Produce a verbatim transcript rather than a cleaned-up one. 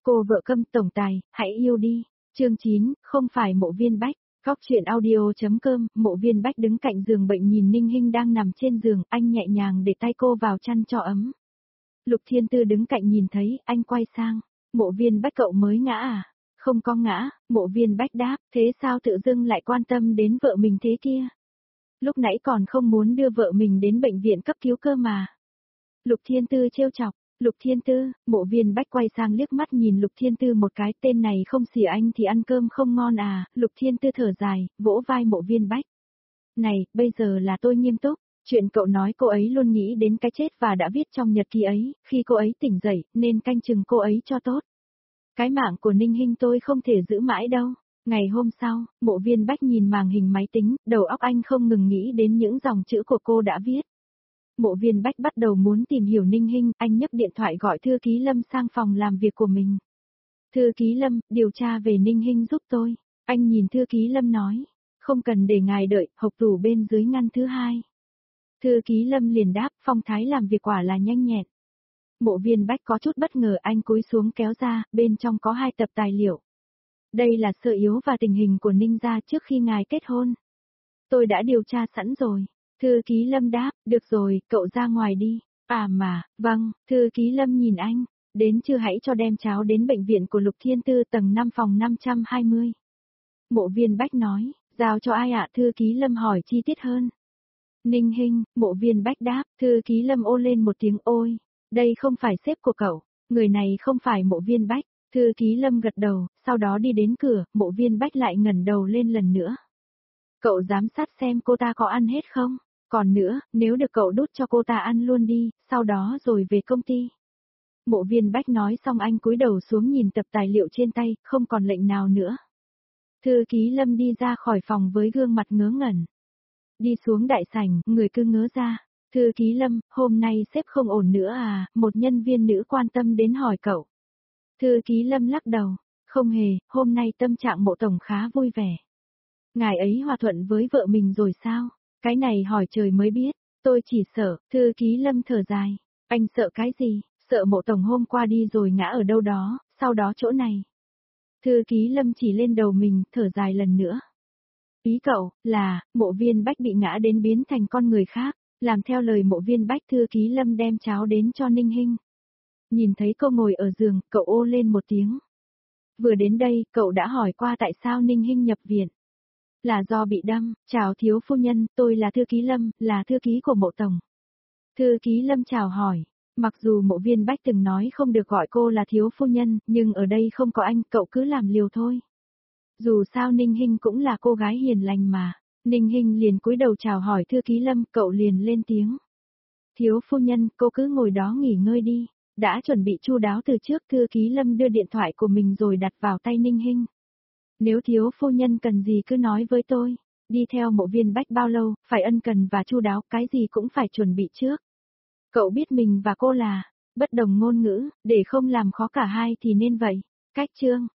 Cô vợ câm tổng tài, hãy yêu đi. Chương chín, không phải Mộ Viên Bách. Góc truyện audio.com, Mộ Viên Bách đứng cạnh giường bệnh nhìn Ninh Hinh đang nằm trên giường, anh nhẹ nhàng để tay cô vào chăn cho ấm. Lục Thiên Tư đứng cạnh nhìn thấy, anh quay sang. Mộ Viên Bách cậu mới ngã à? Không có ngã, Mộ Viên Bách đáp, thế sao tự dưng lại quan tâm đến vợ mình thế kia? Lúc nãy còn không muốn đưa vợ mình đến bệnh viện cấp cứu cơ mà. Lục Thiên Tư trêu chọc. Lục Thiên Tư, Mộ Viên Bách quay sang liếc mắt nhìn Lục Thiên Tư một cái, tên này không xỉa anh thì ăn cơm không ngon à? Lục Thiên Tư thở dài, vỗ vai Mộ Viên Bách. Này, bây giờ là tôi nghiêm túc, chuyện cậu nói cô ấy luôn nghĩ đến cái chết và đã viết trong nhật ký ấy, khi cô ấy tỉnh dậy, nên canh chừng cô ấy cho tốt. Cái mạng của Ninh Hinh tôi không thể giữ mãi đâu. Ngày hôm sau, Mộ Viên Bách nhìn màn hình máy tính, đầu óc anh không ngừng nghĩ đến những dòng chữ của cô đã viết. Mộ Viên Bách bắt đầu muốn tìm hiểu Ninh Hinh, anh nhấc điện thoại gọi thư ký Lâm sang phòng làm việc của mình. Thư ký Lâm, điều tra về Ninh Hinh giúp tôi. Anh nhìn thư ký Lâm nói, không cần để ngài đợi, hộc tủ bên dưới ngăn thứ hai. Thư ký Lâm liền đáp, phong thái làm việc quả là nhanh nhẹn. Mộ Viên Bách có chút bất ngờ, anh cúi xuống kéo ra, bên trong có hai tập tài liệu. Đây là sơ yếu và tình hình của Ninh gia trước khi ngài kết hôn. Tôi đã điều tra sẵn rồi. Thư ký Lâm đáp, được rồi, cậu ra ngoài đi. À mà, vâng, thư ký Lâm nhìn anh, đến chưa hãy cho đem cháo đến bệnh viện của Lục Thiên Tư tầng năm phòng năm trăm hai mươi. Mộ Viên Bách nói, giao cho ai ạ? Thư ký Lâm hỏi chi tiết hơn. Ninh Hinh, Mộ Viên Bách đáp, thư ký Lâm ô lên một tiếng ôi, đây không phải sếp của cậu, người này không phải Mộ Viên Bách. Thư ký Lâm gật đầu, sau đó đi đến cửa, Mộ Viên Bách lại ngẩng đầu lên lần nữa. Cậu giám sát xem cô ta có ăn hết không? Còn nữa, nếu được cậu đút cho cô ta ăn luôn đi, sau đó rồi về công ty. Mộ Viên Bách nói xong anh cúi đầu xuống nhìn tập tài liệu trên tay, không còn lệnh nào nữa. Thư ký Lâm đi ra khỏi phòng với gương mặt ngớ ngẩn. Đi xuống đại sảnh, người cứ ngớ ra. Thư ký Lâm, hôm nay sếp không ổn nữa à? Một nhân viên nữ quan tâm đến hỏi cậu. Thư ký Lâm lắc đầu, không hề, hôm nay tâm trạng Mộ tổng khá vui vẻ. Ngài ấy hòa thuận với vợ mình rồi sao? Cái này hỏi trời mới biết, tôi chỉ sợ. Thư ký Lâm thở dài, anh sợ cái gì? Sợ Mộ tổng hôm qua đi rồi ngã ở đâu đó, sau đó chỗ này. Thư ký Lâm chỉ lên đầu mình, thở dài lần nữa. Ý cậu, là, Mộ Viên Bách bị ngã đến biến thành con người khác, làm theo lời Mộ Viên Bách. Thư ký Lâm đem cháo đến cho Ninh Hinh. Nhìn thấy cô ngồi ở giường, cậu ô lên một tiếng. Vừa đến đây, cậu đã hỏi qua tại sao Ninh Hinh nhập viện. Là do bị đâm. Chào thiếu phu nhân, tôi là thư ký Lâm, là thư ký của Mộ tổng. Thư ký Lâm chào hỏi. Mặc dù Mộ Viên Bách từng nói không được gọi cô là thiếu phu nhân, nhưng ở đây không có anh, cậu cứ làm liều thôi. Dù sao Ninh Hinh cũng là cô gái hiền lành mà. Ninh Hinh liền cúi đầu chào hỏi thư ký Lâm, cậu liền lên tiếng. Thiếu phu nhân, cô cứ ngồi đó nghỉ ngơi đi. Đã chuẩn bị chu đáo từ trước. Thư ký Lâm đưa điện thoại của mình rồi đặt vào tay Ninh Hinh. Nếu thiếu phu nhân cần gì cứ nói với tôi. Đi theo Mộ Viên Bách bao lâu, phải ân cần và chu đáo, cái gì cũng phải chuẩn bị trước. Cậu biết mình và cô là bất đồng ngôn ngữ, để không làm khó cả hai thì nên vậy. Cách chương